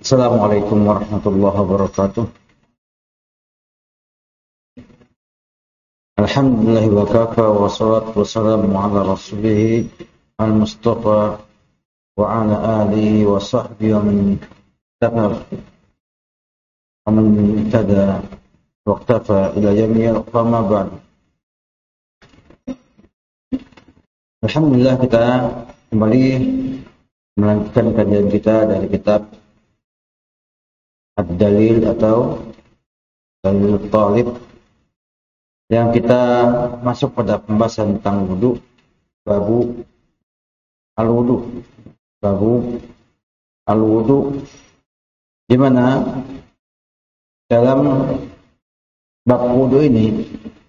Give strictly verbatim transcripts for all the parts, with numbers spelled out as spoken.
Assalamualaikum warahmatullahi wabarakatuh. Alhamdulillah wa kafa wa salatu wa salamu ala rasulih al-mustafa wa ala alihi wa sahbihi wa man tabi'a wa man ihtada wa iqtafa ila yaumil qiyamah ba'd. Alhamdulillah, kita kembali melanjutkan kajian kita dari kitab Ad-Dalil atau Dalil Talib, yang kita masuk pada pembahasan tentang wudu, babu al-wudu, babu al-wudu, di mana dalam bab wudu ini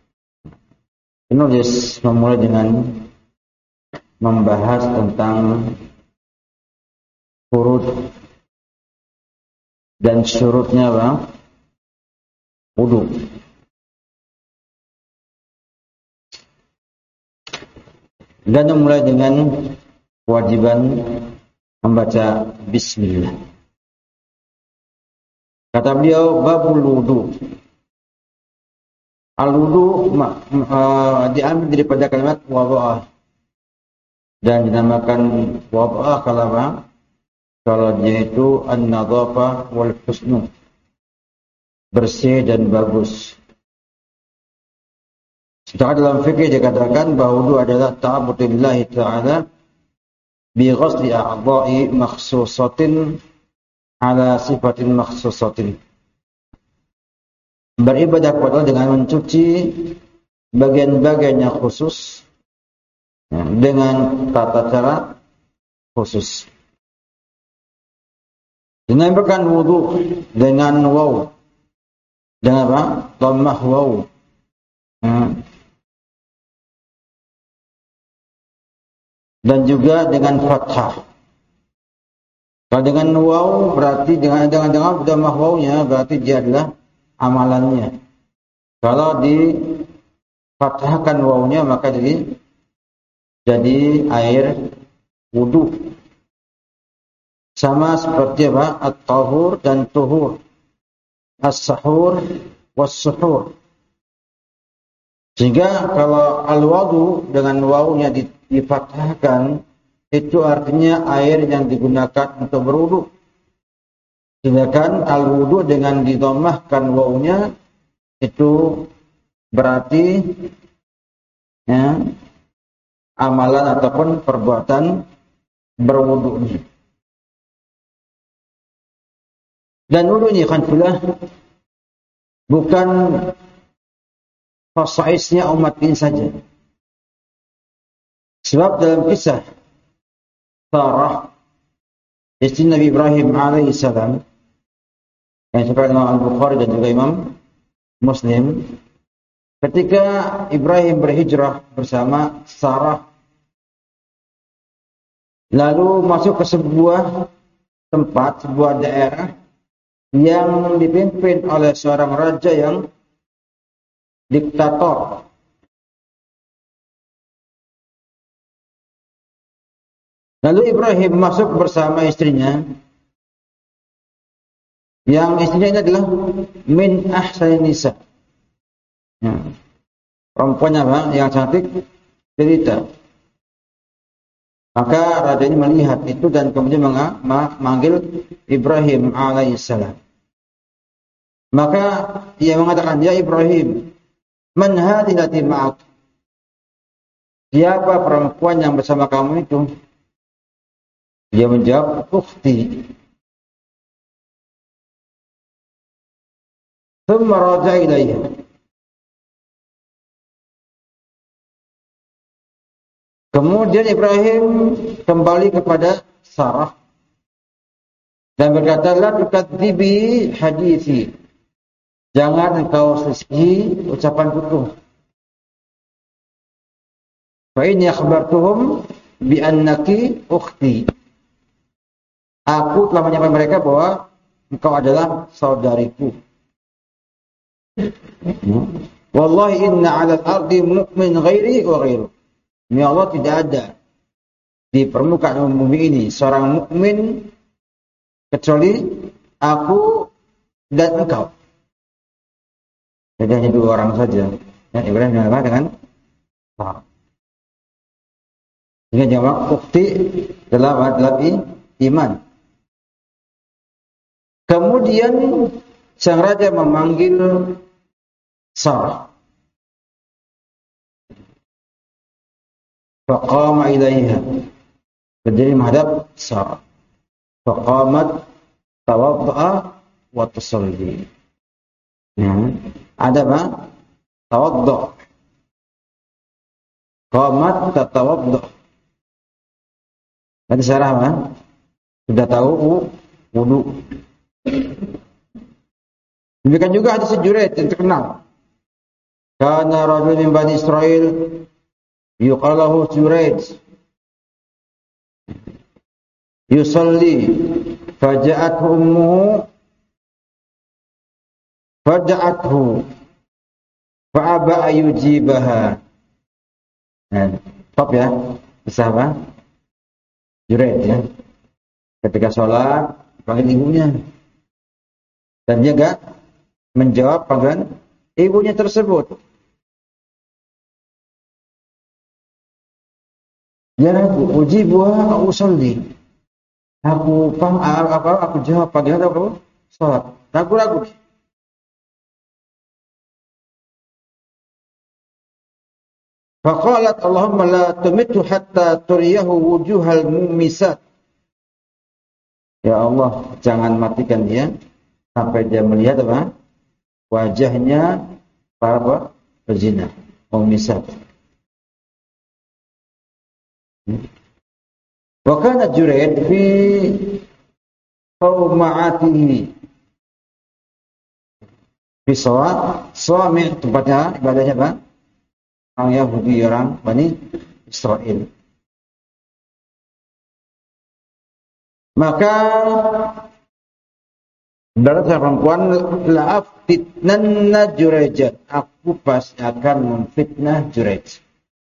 penulis memulai dengan membahas tentang furud dan syurutnya apa? Wudu. Dan memulai dengan kewajiban membaca bismillah. Kata beliau, babul wudu. Al-wudu uh, diambil daripada kalimat wada'ah dan dinamakan wada'ah kalau apa? Kalau dia itu an-nadhafah wal husnu, bersih dan bagus. Sedangkan dalam fikih dikatakan bahwa wudu adalah ta'abudillahi ta'ala bi ghusli a'dha'i makhsusatin ala sifatin makhsusatin. Beribadah kepada Allah dengan mencuci bagian-bagian yang khusus dengan tata cara khusus. Dinamakan wudu dengan waw, dengan apa? Dhammah waw. Hmm. Dan juga dengan fathah. Kalau dengan waw berarti dengan dengan dengan dhammah wawnya berarti dia adalah amalannya. Kalau di fathahkan wawnya maka jadi jadi air wudu. Sama seperti apa? At-tahur dan tuhur, as-sahur was-suhur. Sehingga kalau al-wudu dengan wawunya difathahkan, itu artinya air yang digunakan untuk berwudu. Sedangkan al-wudu dengan didhammahkan wawunya, itu berarti ya, amalan ataupun perbuatan berwudu. Dan wudu ini khanfullah bukan khasaisnya umat ini saja. Sebab dalam kisah Sarah, istri Nabi Ibrahim alaihissalam, yang disebutkan Imam Al-Bukhari dan juga Imam Muslim, ketika Ibrahim berhijrah bersama Sarah, lalu masuk ke sebuah tempat, sebuah daerah yang dipimpin oleh seorang raja yang diktator. Lalu Ibrahim masuk bersama istrinya, yang istrinya ini adalah min ahsanin nisa, ya, perempuannya apa? Yang cantik jelita. Maka raja ini melihat itu dan kemudian memanggil Ibrahim alaihissalam. Maka ia mengatakan, ya Ibrahim, man hadhihi allati ma'ak? Siapa perempuan yang bersama kamu itu? Dia menjawab, ukhti. Thumma raja'a ilayha. Kemudian Ibrahim kembali kepada Sarah dan berkata, la tukadzibi hadithi. Jangan engkau selisihi ucapanku itu. Fa inni akhbartuhum bi annaki ukhti. Aku telah menyampaikan mereka bahwa engkau adalah saudariku. Wallahi inna 'ala al-ardi mu'min ghairi wa ghairu. Demi Allah, tidak ada di permukaan bumi ini seorang mukmin kecuali aku dan engkau. Jadi hanya dua orang saja. Ya, Ibrahim dengan apa? Dengan Sarah. Sehingga jamak ukti dalam dalam iman. Kemudian sang raja memanggil Sarah. Faqama ilaiha. Berdiri menghadap Sarah. Faqamat tawadda'a wa tusalli. Ya. Ada apa? Tawadda'. Qamat tatawadda'. Tadi Sarah apa? Sudah tahu wudu. Demikian juga hadis Juraid yang terkenal. Kana rajul min Bani Israil yuqalu lahu Juraid yusalli faja'athu ummuhu faja'athu fa'aba ayujibaha. Nah, top ya. Bisa apa? Juraid ya. Ketika sholat panggil ibunya. Dan dia enggak menjawab panggilan ibunya tersebut. Ya aku ujibuha usolli. Aku paham apa aku jawab panggilan aku salat. Ragu-ragu. Faqalat Allahumma la tumithu hatta turiyahu wujuhal mumisat. Ya Allah, jangan matikan dia sampai dia melihat apa? Wajahnya para apa? Pezina, mumisat. Wa kana Juraid fi qawma'atihi fi sawa suami tempatnya ibadahnya apa? Orang Yahudi, orang Bani Israel. Maka dari perempuan la'af fitnanna Jurayj, aku pasti akan memfitnah Jurayj.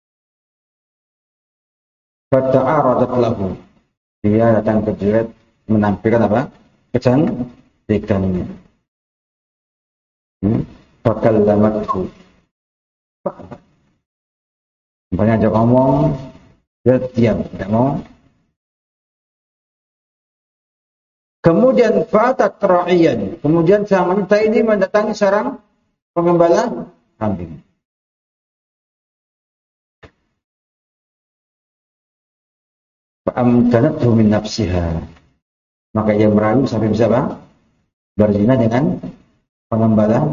Fata'aradat lahu. Dia datang ke Jurayj menampilkan apa? Kecantikannya. Hmm? Fakallamathu. Banyak aja ngomong, dia diam, tidak mau. Kemudian fatat ra'iyan. Kemudian sang wanita ini mendatangi seorang pengembala kambing. Fa'amkanathu min nafsiha. Maka ia merayu sampai bisa apa? Berzina dengan pengembala.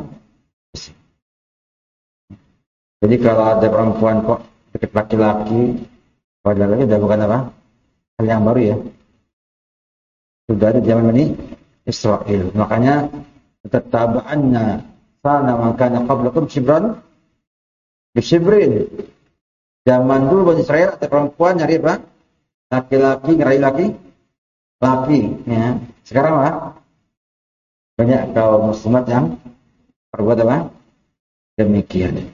Jadi kalau ada perempuan kok dekat laki-laki, padahal itu bukan apa? Hal yang baru ya. Sudah ada zaman ini Israel. Makanya tetabaannya sana makanya qablakum shibran bisibrin. Zaman dulu Bani Israel ada perempuan nyari apa? Laki-laki ngerayu laki laki ya. Sekarang apa? Banyak kaum muslimat yang berbuat apa? Demikian.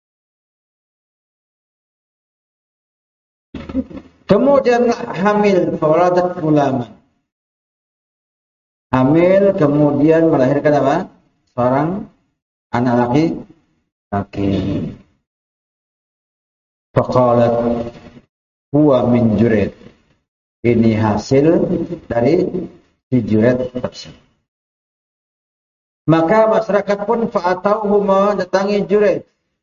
Kemudian hamil fawaladat gulaman. Hamil kemudian melahirkan apa? Seorang anak laki laki. Faqalat huwa min Juraid. Ini hasil dari si Juraid tersebut. Maka masyarakat pun fa'atauhu mendatangi Juraid.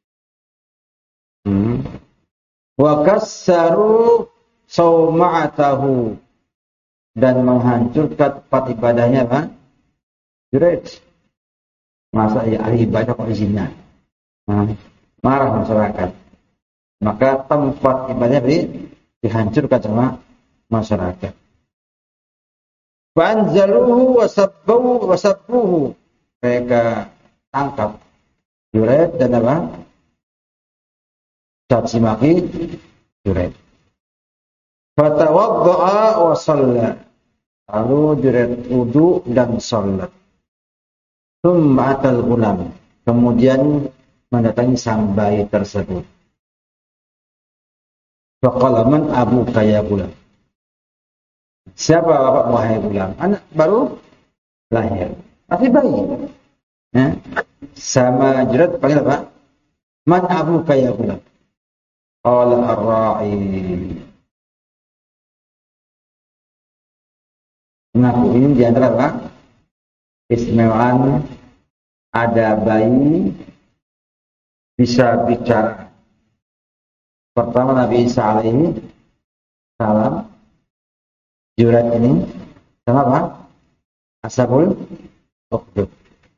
Hmm. Wa kassaru sawma'atahu. Dan menghancurkan tempat ibadahnya apa? Juraid. Masa ya ahli ibadah kok izinnya? Nah, marah masyarakat. Maka tempat ibadahnya ini dihancurkan sama masyarakat. Fanzaluhu wasabbuhu wasabbuhu. Mereka tangkap Juraid dan apa? Caci maki Juraid. Fatawadda'a wa shalla. Lalu Juraid wudu dan salat. Tsumma atal ghulam. Kemudian mendatangi sang bayi tersebut. Faqala man abuka ya ghulam. Siapa bapak wahai ghulam? Anak baru lahir. Masih bayi. Ya. Sama jerat panggil apa? Man abuka ya gulam? Qala ar-ra'i. Mengaku ini diantara apa? Istimewaan ada bayi bisa bicara. Pertama Nabi Isa alaihi salam jurat ini sama apa? Ashabul Ukhdud.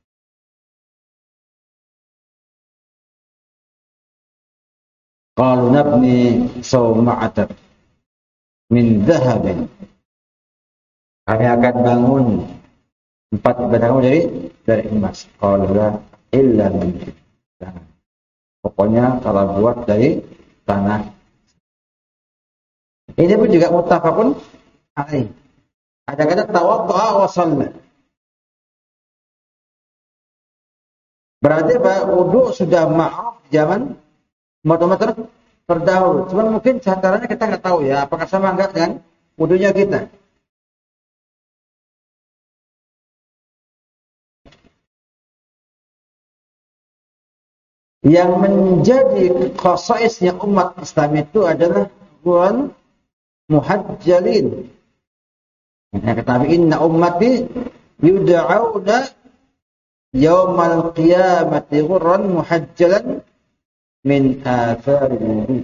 Qalu nabni sawma'atan min dhahabin. Kami akan bangun empat ibadah kamu dari dari emas. Qalu la illa min. Pokoknya kalau buat dari tanah. Ini pun juga muttafaqun alaih. Ada kata tawaddu'a wa shalla. Berarti Pak wudu sudah ma'ruf zaman motor-motor terdahulu. Cuma mungkin caranya kita nggak tahu ya, apakah sama enggak dengan wudunya kita. Yang menjadi khasaisnya umat Islam itu adalah bukan muhajjalin. Ya, kata inna ummati yud'auna yaumal qiyamati ghurran muhajjalan min athari wudu.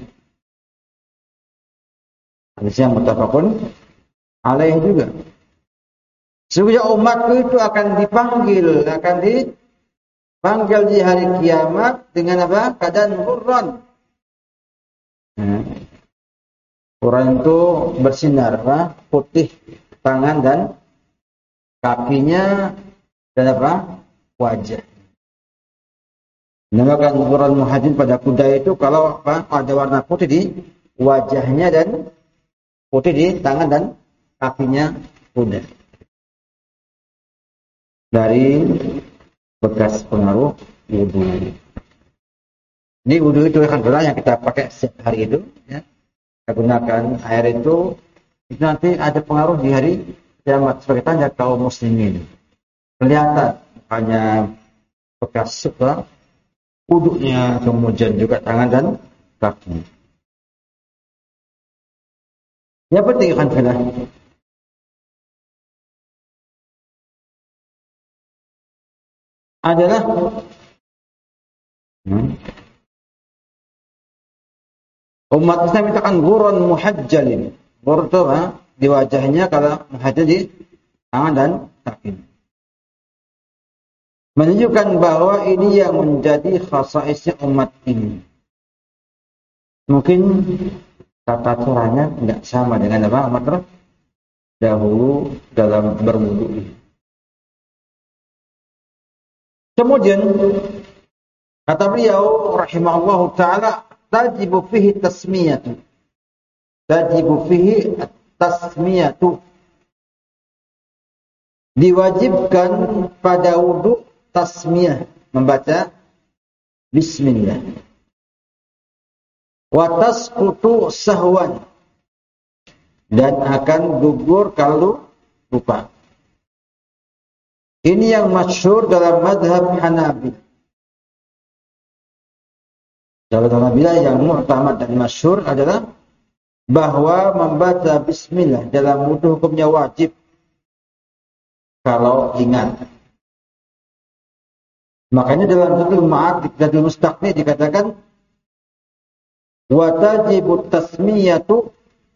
Hadis yang muttafaqun alaih juga. Sesungguhnya umatku itu akan dipanggil, akan dipanggil di hari kiamat dengan apa? Keadaan ghurran. Hmm. Ghurran itu bersinar, apa? Putih tangan dan kakinya dan apa? Wajah. Dinamakan ghurran muhajjalin pada kuda itu kalau apa? Ada warna putih di wajahnya dan putih di tangan dan kakinya kuda. Dari bekas pengaruh wudu. Ini wudu itu kan gelar yang kita pakai setiap hari itu, ya. Kita gunakan air itu, itu nanti ada pengaruh di hari kiamat sebagai tanda kaum muslimin. Kelihatan hanya bekas suka wudunya, kemudian juga tangan dan kaki. Yang penting kan adalah adalah hmm, umat Islam itu akan ghurran muhajjalin. Ghurran itu ha, di wajahnya, kalau muhajjal di tangan dan kaki. Menunjukkan bahwa ini yang menjadi khasaisnya umat ini. Mungkin tata caranya tidak sama dengan apa umat dahulu dalam berwudu. Kemudian kata beliau rahimahullahu taala, tajibu fihi tasmiyatu. Tajibu fihi tasmiyatu. Diwajibkan pada wudu tasmiyah, membaca bismillah. Wa tasqutu sahwan, dan akan gugur kalau lupa. Ini yang masyhur dalam madhab Hanabi. Dalam Hanabilah yang mu'tamad dan masyhur adalah bahwa membaca bismillah dalam wudu hukumnya wajib kalau ingat. Makanya dalam Zadul Ma'ad, Zadul Mustaqni dikatakan wa tajibu tasmiyatu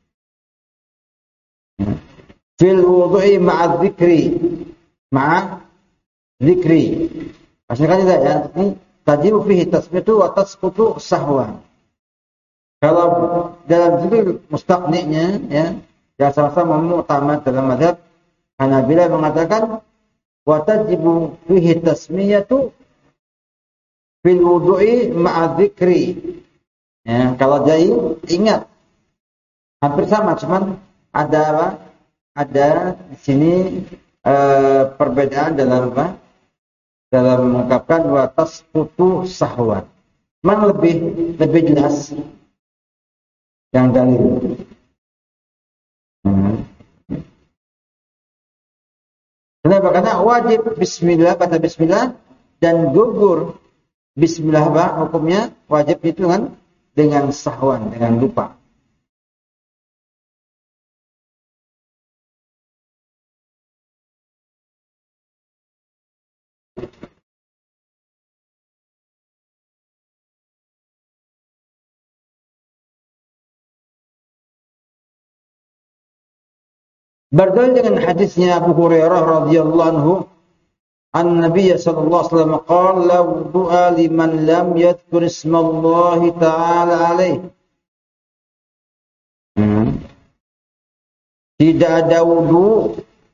fil wudu'i ma'a dzikri. Ma'a zikri. Maksudnya kan tidak ya, ini tajibu fihi tasmiyatu wa tasqutu sahwan. Kalau dalam Zadul Mustaqni-nya ya, yang sama-sama mu'tamad dalam mazhab Hanabilah mengatakan wa tajibu fihi tasmiyatu fil wudu'i ma'a dzikri. Ya, kalau jadi ingat hampir sama, cuman ada apa? Ada di sini e, perbedaan dalam apa? Dalam mengungkapkan wa tasqutu sahwan. Memang lebih lebih jelas yang dalil. Hmm. Kenapa? Karena wajib bismillah, kata bismillah, dan gugur bismillah apa hukumnya? Wajib itu kan dengan sahwan, dengan lupa. Berdalil dengan hadisnya Abu Hurairah radhiyallahu anhu, an-Nabiy sallallahu alaihi wasallam qala la wudu'a liman lam yadhkur ismallahi ta'ala alaihi. Hmm. Tidak ada wudu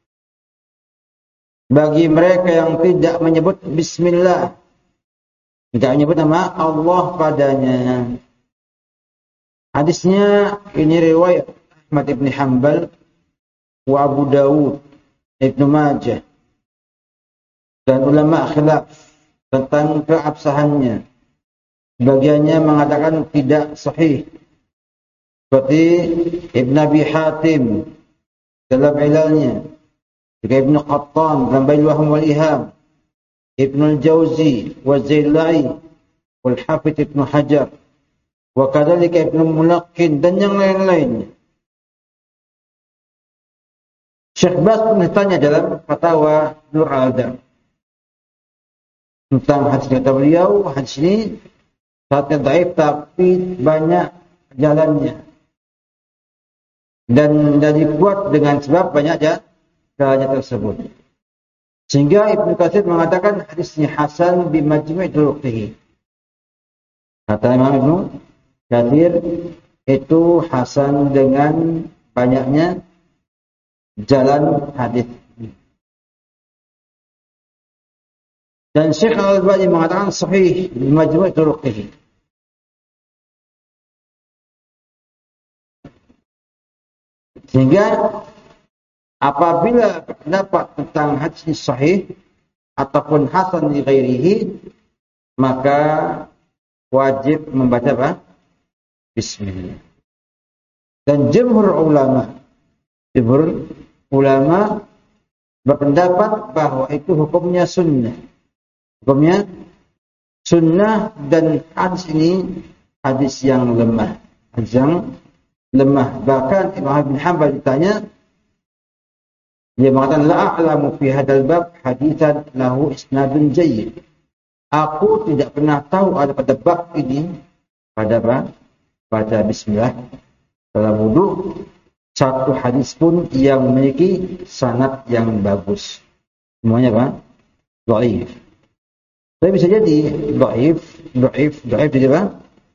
bagi mereka yang tidak menyebut bismillah, tidak menyebut nama Allah padanya. Hadisnya ini riwayat Ahmad ibn Hanbal wa Abu Dawud, Ibnu Majah, dan ulama khilaf tentang keabsahannya. Sebagiannya mengatakan tidak sahih, seperti Ibn Abi Hatim dalam ilalnya, juga Ibn Qattan dalam Bail Wahm wal Iham, Ibn al-Jawzi wa Zailai wal Hafidh Ibn Hajar, wa kadzalika Ibn Mulaqqin, dan yang lain-lainnya. Syekh Bas pun ditanya dalam Fatwa Nur al-Adab tentang hadis, kata beliau, hadis ini sangat dhaif tapi banyak jalannya, dan jadi kuat dengan sebab banyak jalannya tersebut. Sehingga Ibnu Katsir mengatakan hadisnya hasan bi majmu' turuqihi. Kata Imam Ibnu Katsir itu hasan dengan banyaknya jalan hadis. Dan Syekh Al-Albani mengatakan sahih bi majmu' turuqihi. Sehingga apabila pendapat tentang hadis sahih ataupun hasan li ghairihi, maka wajib membaca apa? Bismillah. Dan jumhur ulama, jumhur ulama berpendapat bahwa itu hukumnya sunnah. Hukumnya sunnah, dan hadis ini hadis yang lemah, hadis yang lemah. Bahkan Imam bin Hanbal ditanya, dia mengatakan la a'lamu fi hadzal bab haditsan lahu isnadun jayyid. Aku tidak pernah tahu ada pada bab ini, pada apa? Baca bismillah dalam wudu, satu hadis pun yang memiliki sanad yang bagus. Semuanya apa? Dhaif. Tapi bisa jadi dhaif, dhaif, dhaif jadi apa?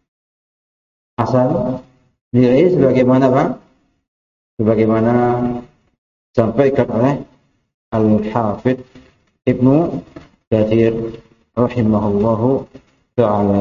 Asal diri sebagaimana apa? Sebagaimana disampaikan oleh Al-Hafidh Ibnu Katsir rahimahullahu ta'ala.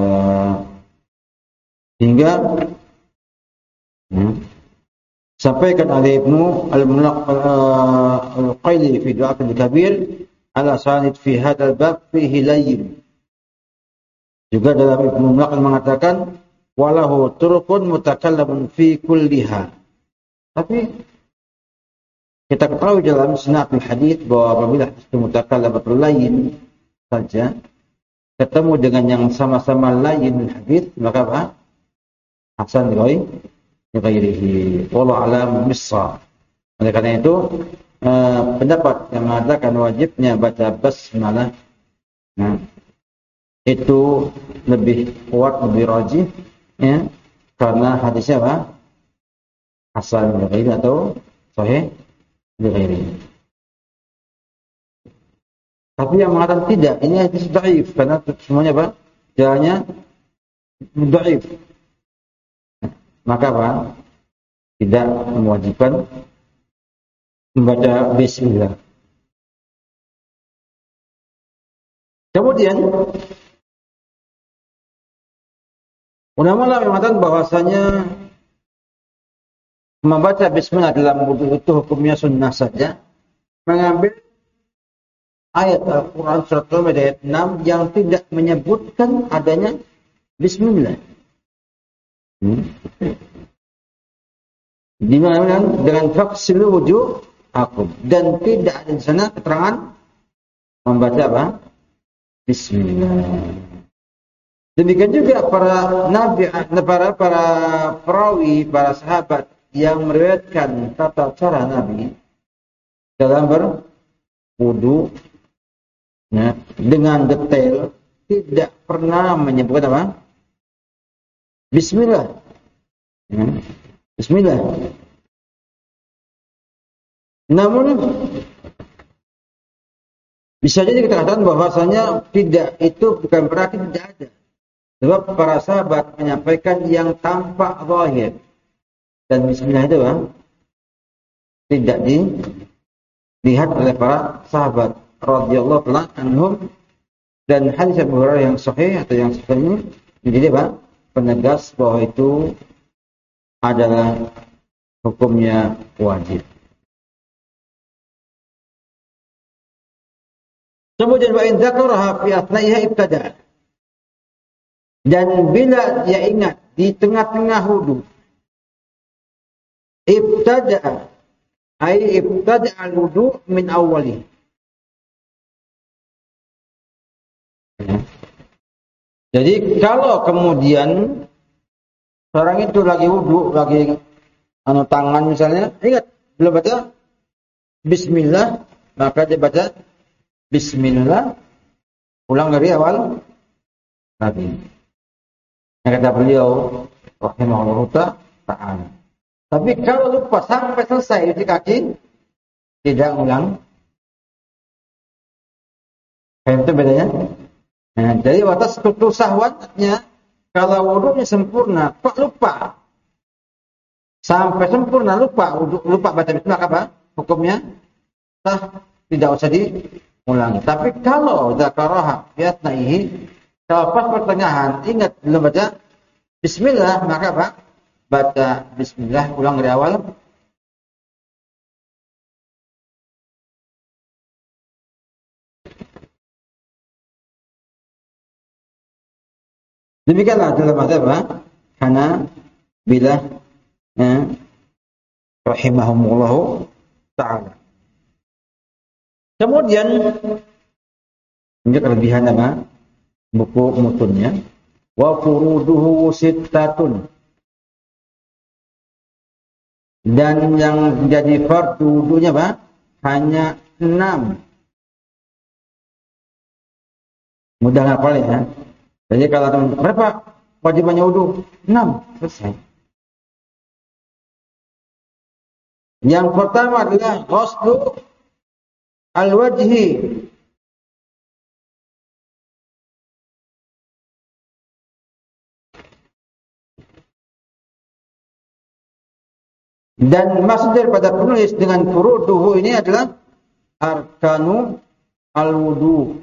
Hingga hmm, sampaikan oleh Ibnu Al-Qaili fi Du'at al-Kabir ala sanid fi hadzal bab fihi layyin. Juga dalam Ibnu Mulaqin mengatakan walahu turqun mutakallamun fi kulliha. Tapi kita ketahui dalam sinaqul hadis bahwa apabila itu mutakallamun layyin saja ketemu dengan yang sama-sama layyin hadis, maka apa? Hasan ghairihi. Wallahu a'lam bissawab. Oleh karena itu eh, pendapat yang mengatakan wajibnya baca basmalah, nah, itu lebih kuat, lebih rajih, ya, karena hadisnya apa? Hasan ghairihi atau sahih ghairihi. Tapi yang mengatakan tidak, ini hadis dhaif, karena semuanya apa? Jalannya dhaif. Maka apa? Tidak mewajibkan membaca bismillah. Kemudian ulama mengatakan bahwasanya membaca bismillah dalam wudu itu hukumnya sunnah saja, mengambil ayat Al-Quran surat Al-Ma'idah ayat enam yang tidak menyebutkan adanya bismillah. Hmm. Dimana dengan faksilu wudu wujuhakum. Dan tidak ada di sana keterangan membaca apa? Bismillah. Demikian juga para nabi, para para perawi, para sahabat yang meriwayatkan tata cara Nabi dalam berwudu, ya, dengan detail, tidak pernah menyebutkan apa? Bismillah. Ya, Bismillah. Namun bisa jadi kita katakan bahwasanya tidak, itu bukan berarti tidak ada. Sebab para sahabat menyampaikan yang tampak zahir. Dan bismillah itu bang, tidak dilihat oleh para sahabat radhiyallahu ta'ala anhum. Dan hadis Abu Hurairah yang sahih atau yang sahih menjadi bang, penegas bahwa itu adalah hukumnya wajib. Kemudian wa in dzakaraha fi athnaiha ibtada. Dan bila dia ingat di tengah-tengah wudu, ibtada, ay ibtada al-wudu min awwali. Jadi kalau kemudian orang itu lagi wudu, lagi anu tangan misalnya, ingat belum baca bismillah, maka dia baca bismillah, ulang dari awal lagi. Yang kata beliau rahimahullah ta'ala. Tapi kalau lupa sampai selesai di kaki, tidak ulang. Itu bedanya. Nah, jadi watas struktur sahwatnya, kalau wudunya sempurna, kok lupa? Sampai sempurna lupa, lupa baca bismillah apa? Hukumnya sah, tidak usah diulangi. Tapi kalau dzakaraha fi athnaihi, kalau pas pertengahan ingat belum baca bismillah, maka apa? Baca bismillah, ulang dari awal. Demikianlah dalam mazhab Hanabilah, ya, rahimahumullah ta'ala. Kemudian ini kelebihan apa? Buku mutunnya, wa furuduhu sittatun, dan yang menjadi fardu wudunya apa? Hanya enam. Mudah hafal ya. Jadi kalau teman, berapa wajibannya wudu? Enam, selesai. Yang pertama adalah ghuslu al-wajhi, dan maksud daripada penulis dengan furuduhu ini adalah arkanu al-wudu.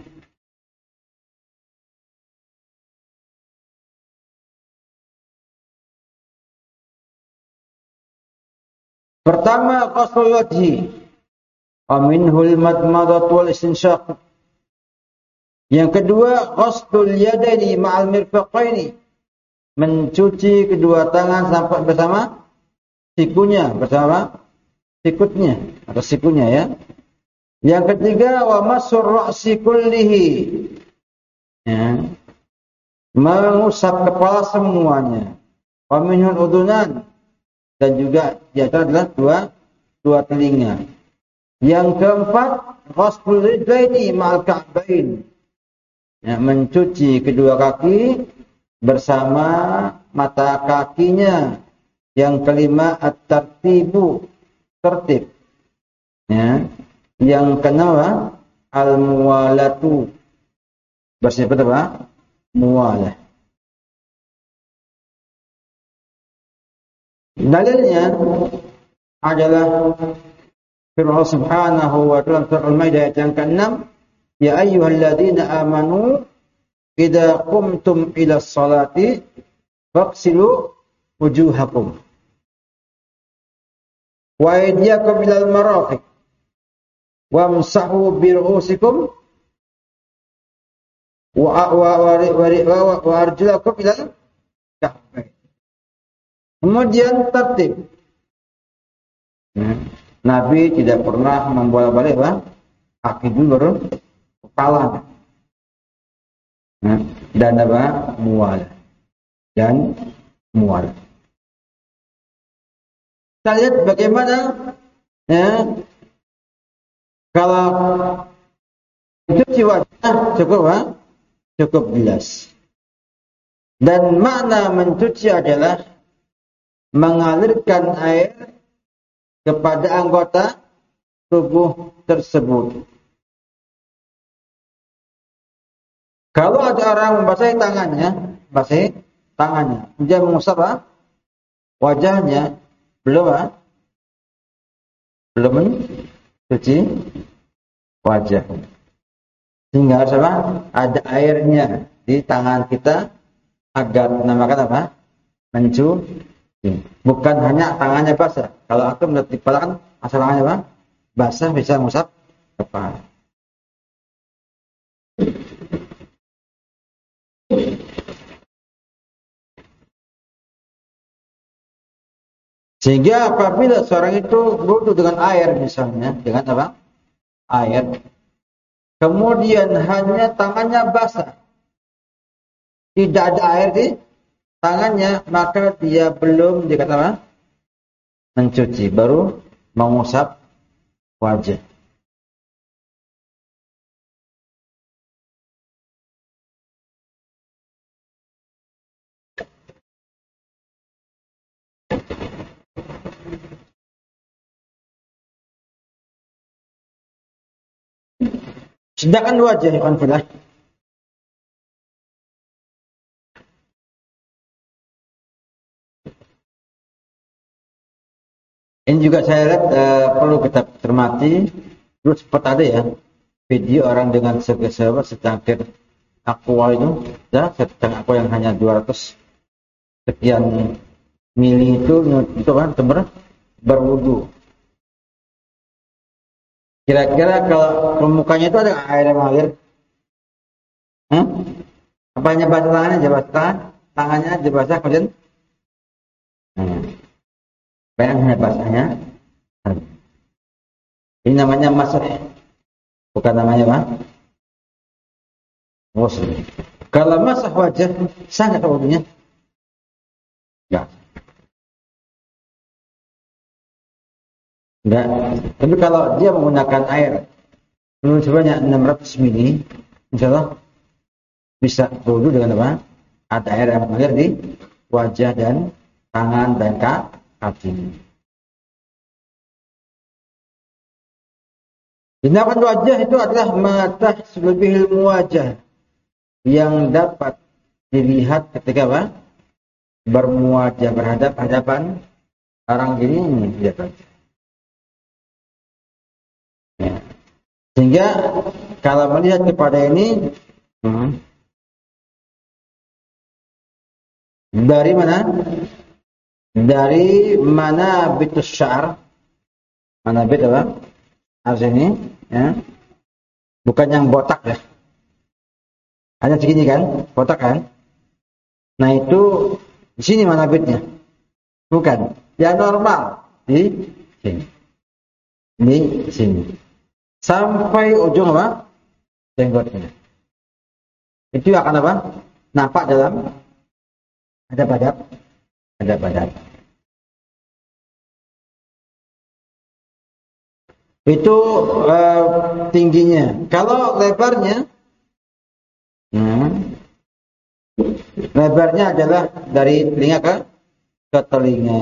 Pertama ghuslul wajhi, wa minhul madmadatu wal istinsyaq. Yang kedua ghuslul yadaini ma'al mirfaqaini, mencuci kedua tangan sampai bersama sikunya, bersama sikutnya atau sikunya ya. Yang ketiga wa masur ra'si kullihi, ya, mengusap kepala semuanya. Wa minhul udunan, dan juga di antara adalah dua dua telinga. Yang keempat ghuslul rijlaini ma'al ka'bain, ya, mencuci kedua kaki bersama mata kakinya. Yang kelima at-tartibu, tertib. Ya. Yang keenam al-muwalatu, bersifat apa? Muwalah. Dalilnya adalah firman Subhanahu wa ta'ala surah Al-Maidah ayat yang keenam, ya ayyuhalladzina amanu idza qumtum ila sholati faghsilu wujuhakum wa aydiyakum ilal marafiq wamsahu bi ru'usikum wa wa wa wa arjulakum ilal ka'bayn. Kemudian tertib. Nabi tidak pernah membolak-balik apa? Kaki dulu baru kepala. Nah, dan apa? Mual. Dan mual. Kita lihat bagaimana ya, kalau mencuci wajah cukup apa? Cukup jelas. Dan makna mencuci adalah mengalirkan air kepada anggota tubuh tersebut. Kalau ada orang membasahi tangannya, basahi tangannya, dia mengusap apa? Wajahnya, belum apa? Belum mencuci wajah. Sehingga harus apa? Ada airnya di tangan kita agar dinamakan apa? Mencuci. Bukan hanya tangannya basah. Kalau aku melihat di kepala kan asal tangannya apa? Basah bisa mengusap kepala. Sehingga apabila seorang itu berwudu dengan air misalnya, dengan apa? Air. Kemudian hanya tangannya basah. Tidak ada air di tangannya, maka dia belum dikatakan mencuci, baru mengusap wajah. Sedangkan wajah ikhwan fillah, ini juga saya lihat uh, perlu kita cermati. Terus sempat ada ya video orang dengan segeser secangkir aqua itu, ya, secangkir aqua yang hanya dua ratus sekian mili itu itu kan ber, berwudu. Kira-kira kalau permukaannya itu ada air yang mengalir? Hmm? Apa hanya basah tangannya, aja basah tangan, tangannya aja basah kemudian? Hmm. Bayangnya basahnya. Ini namanya masah, bukan namanya apa? Ghusl. Kalau masah wajah sangat wudunya? Enggak. Enggak. Tapi kalau dia menggunakan air sebanyak enam ratus mili, insyaallah bisa wudu dengan apa? Ada air yang mengalir di wajah dan tangan dan kaki. Tindakan wajah itu adalah mata selebih ilmu wajah yang dapat dilihat ketika apa? Bermuajah berhadap-hadapan orang gini ini ya. Ya. Sehingga kalau melihat kepada ini hmm, dari mana? Dari mana bitus syar? Mana bit apa? Harus ini, ya. Bukan yang botak ya. Hanya segini kan, botak kan? Nah itu di sini mana bitnya? Bukan. Ya normal di sini. Di sini. Sampai ujung apa? Jenggotnya. Itu akan apa? Nampak dalam ada badat, ada badat. Itu uh, tingginya. Kalau lebarnya, hmm, lebarnya adalah dari telinga ke, ke telinga.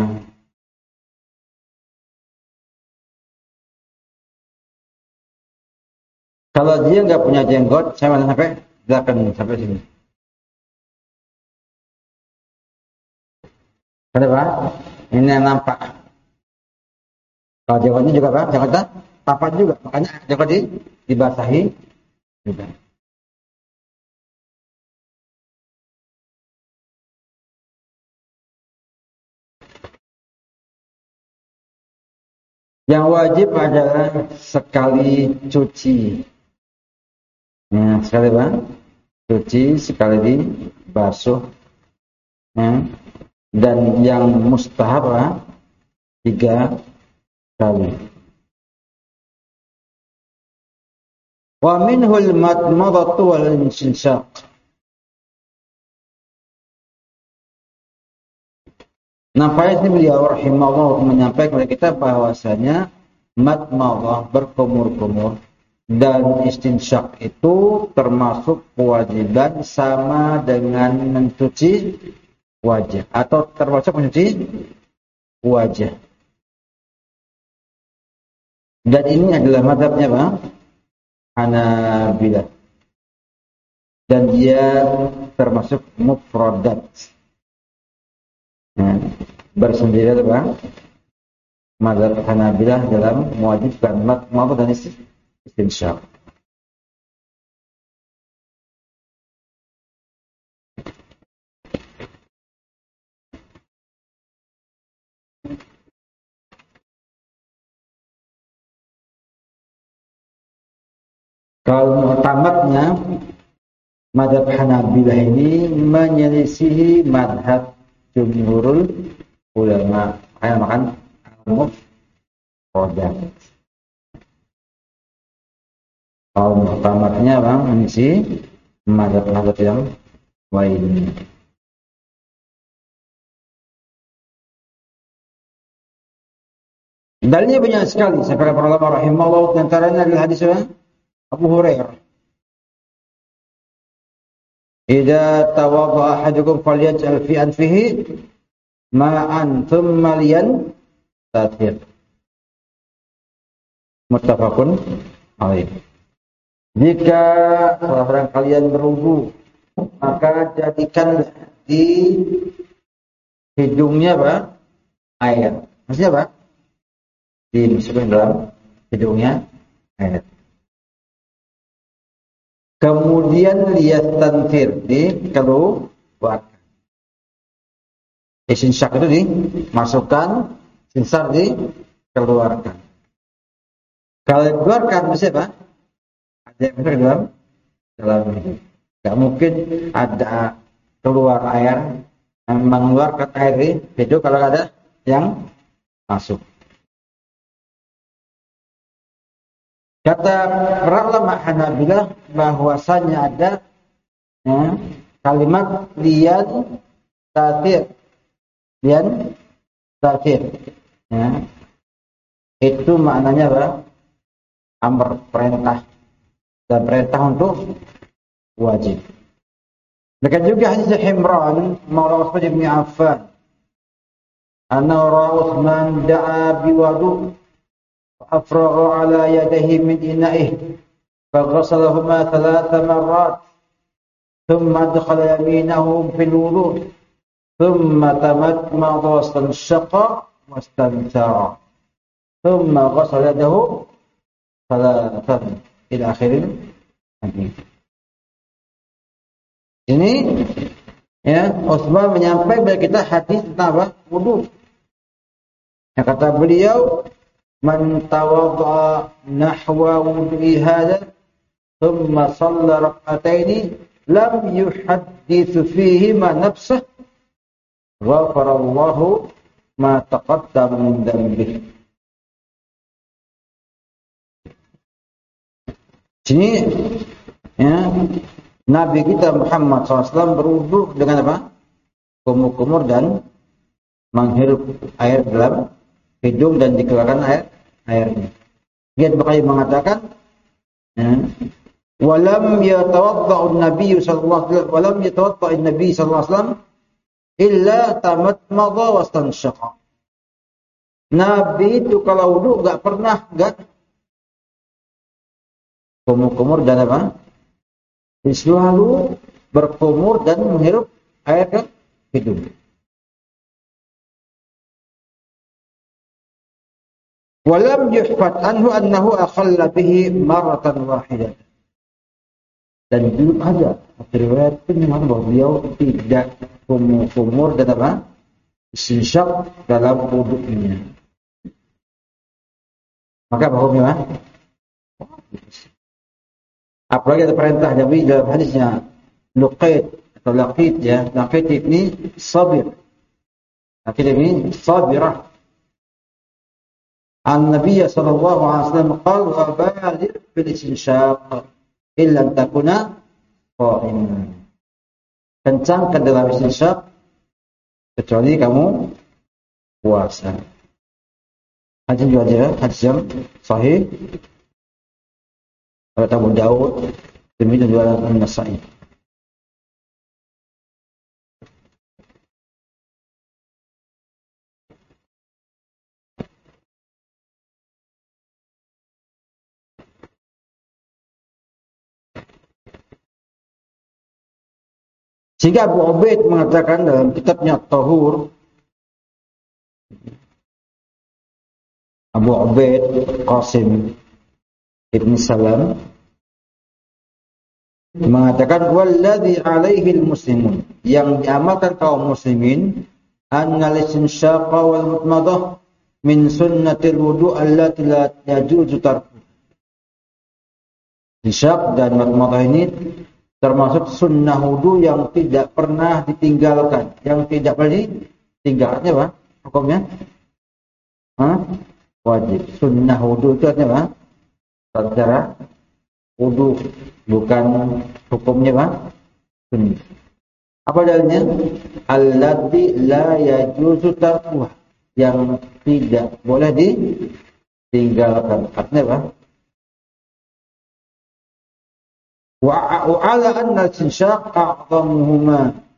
Kalau dia nggak punya jenggot, saya mana sampai belakang sampai sini. Kenapa? Ini yang nampak. Kalau jenggotnya juga apa? Jenggotnya tampak juga. Makanya jenggot di, dibasahi juga. Yang wajib adalah sekali cuci. Ya, sekali bang, cuci sekali dibasuh. Ya. Dan yang mustahab tiga kali. Wa minhul madmadatu wal istinshaq. Nampaknya ini beliau rahimahullah menyampaikan kepada kita bahwasanya madmadah berkumur-kumur dan istinsyaq itu termasuk kewajiban sama dengan mencuci wajah atau termasuk mencuci wajah. Dan ini adalah mazhabnya Bang Hanabilah. Dan dia termasuk mufradat. Nah, bersendiri Bang mazhab Hanabilah dalam mewajibkan madmadah dan istinsyaq. Kalau mu'tamadnya mazhab Hanabilah ini menyelisihi mazhab jumhurul ulama. Kayak makan al-mufradat. Kalau mu'tamadnya Bang menyelisihi mazhab-mazhab yang lainnya. Dalilnya banyak sekali. Sampai para ulama rahimahullah, di antaranya adalah hadis Abu Hurairah. Idza tawadda ahadukum falyaj'al fi anfihi ma'an thumma liyantathir. Muttafaqun alaih. Jika salah seorang kalian berwudu, maka jadikan di hidungnya apa? Air. Maksudnya apa? Dimasukkan dalam hidungnya air. Kemudian lihat tanfir, dikeluarkan. Istinsyaq itu dimasukkan, sinsar dikeluarkan. Kalau dikeluarkan bisa apa? Ada yang masuk dalam dalam hidup. Gak mungkin ada keluar air, mengeluarkan air di hidup kalau ada yang masuk. Kata para ulama Hanabilah bahwasanya ada ya, kalimat liyan tathir, liyan tathir. Ya. Itu maknanya apa? Amr, perintah, dan perintah untuk wajib. Demikian juga hadis Himran Maula Utsman bin Affan. Anna Utsman da'a biwudu أفرغ على يديه من إنائه فغسلهما ثلاث مرات ثم أدخل يمينه في الوضوء ثم تمتمض واستنشق واستنثر ثم غسل يده ثلاثا إلى آخر الحديث. Ini ya, Utsman menyampaikan kepada kita hadis tentang apa? Wudu. Yang kata beliau, man tawadda nahwa wudu'i hadha thumma shalla rak'ataini lam yuhaddithu fihi ma nafsah ghafarallahu ma taqaddama min dhanbihi. Sini ya, Nabi kita Muhammad shallallahu alaihi wasallam berwudu dengan apa? Kumur-kumur dan menghirup air dalam hidung dan dikeluarkan air airnya. Dia berkali mengatakan, ya, walam yatawadda'u an-nabiy sallallahu alaihi wasallam walam yatawadda'u an-nabiy sallallahu alaihi wasallam illa tamatmadha wastanshaqa. Nabi itu kalau wudu enggak pernah enggak kumur-kumur dan apa? Selalu berkumur dan menghirup air ke hidung. Walam yuhfad anhu annahu akhalla bihi maratan wahidah. Dan belum ada riwayat pun yang bahwa beliau tidak kumur-kumur dan apa? Istinsyaq dalam wudunya. Maka bahwa apalagi ada perintah Nabi dalam hadisnya luqait atau laqit ya, laqit ini sabir. Laqit ini sabirah. An-Nabiy sallallahu alaihi wasallam qala wa baligh fil istinshaq illa an takuna qa'iman. Kencangkan dalam istinshaq kecuali kamu puasa. Hadis juga hadis yang sahih. Riwayat Abu Daud, demikian juga An-Nasa'i. Sehingga Abu Ubaid mengatakan dalam kitabnya Tahur, Abu Ubaid Qasim Ibn Salam mengatakan walladzi alaihi almuslimun, yang diamalkan kaum muslimin, annal istinsyaqa wal mudmadah min sunnatil wudu allati la yajuzu tarku. Isyak dan mudmadah ini termasuk sunnah wudu yang tidak pernah ditinggalkan, yang tidak boleh ditinggalkannya apa? Hukumnya? Hah? Wajib. Sunnah wudu itu artinya apa? Secara wudu, bukan hukumnya apa? Sunnah. Apa dalilnya? Allati la yajuzu tarkuha, yang tidak boleh ditinggalkan. Artinya apa? Wa ala anna al-istinshaq a'zamuhuma